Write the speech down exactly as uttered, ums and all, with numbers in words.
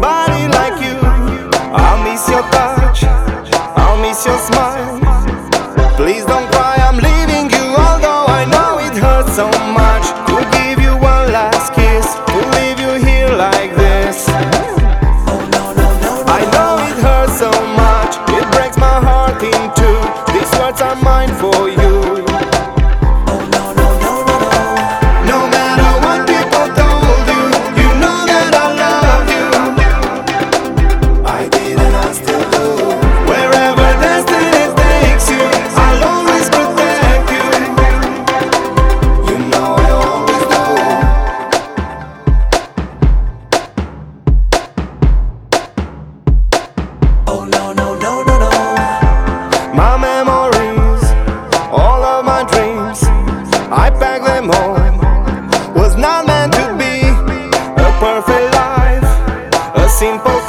somebody like you. I'll miss your touch, I'll miss your smile. Please don't cry, I'm leaving you, although I know it hurts so much to give you one last kiss, to leave you here like this. I know it hurts so much, it breaks my heart in two. These words are mine for you. My memories, all of my dreams, I packed them home. Was not meant to be a perfect life, a simple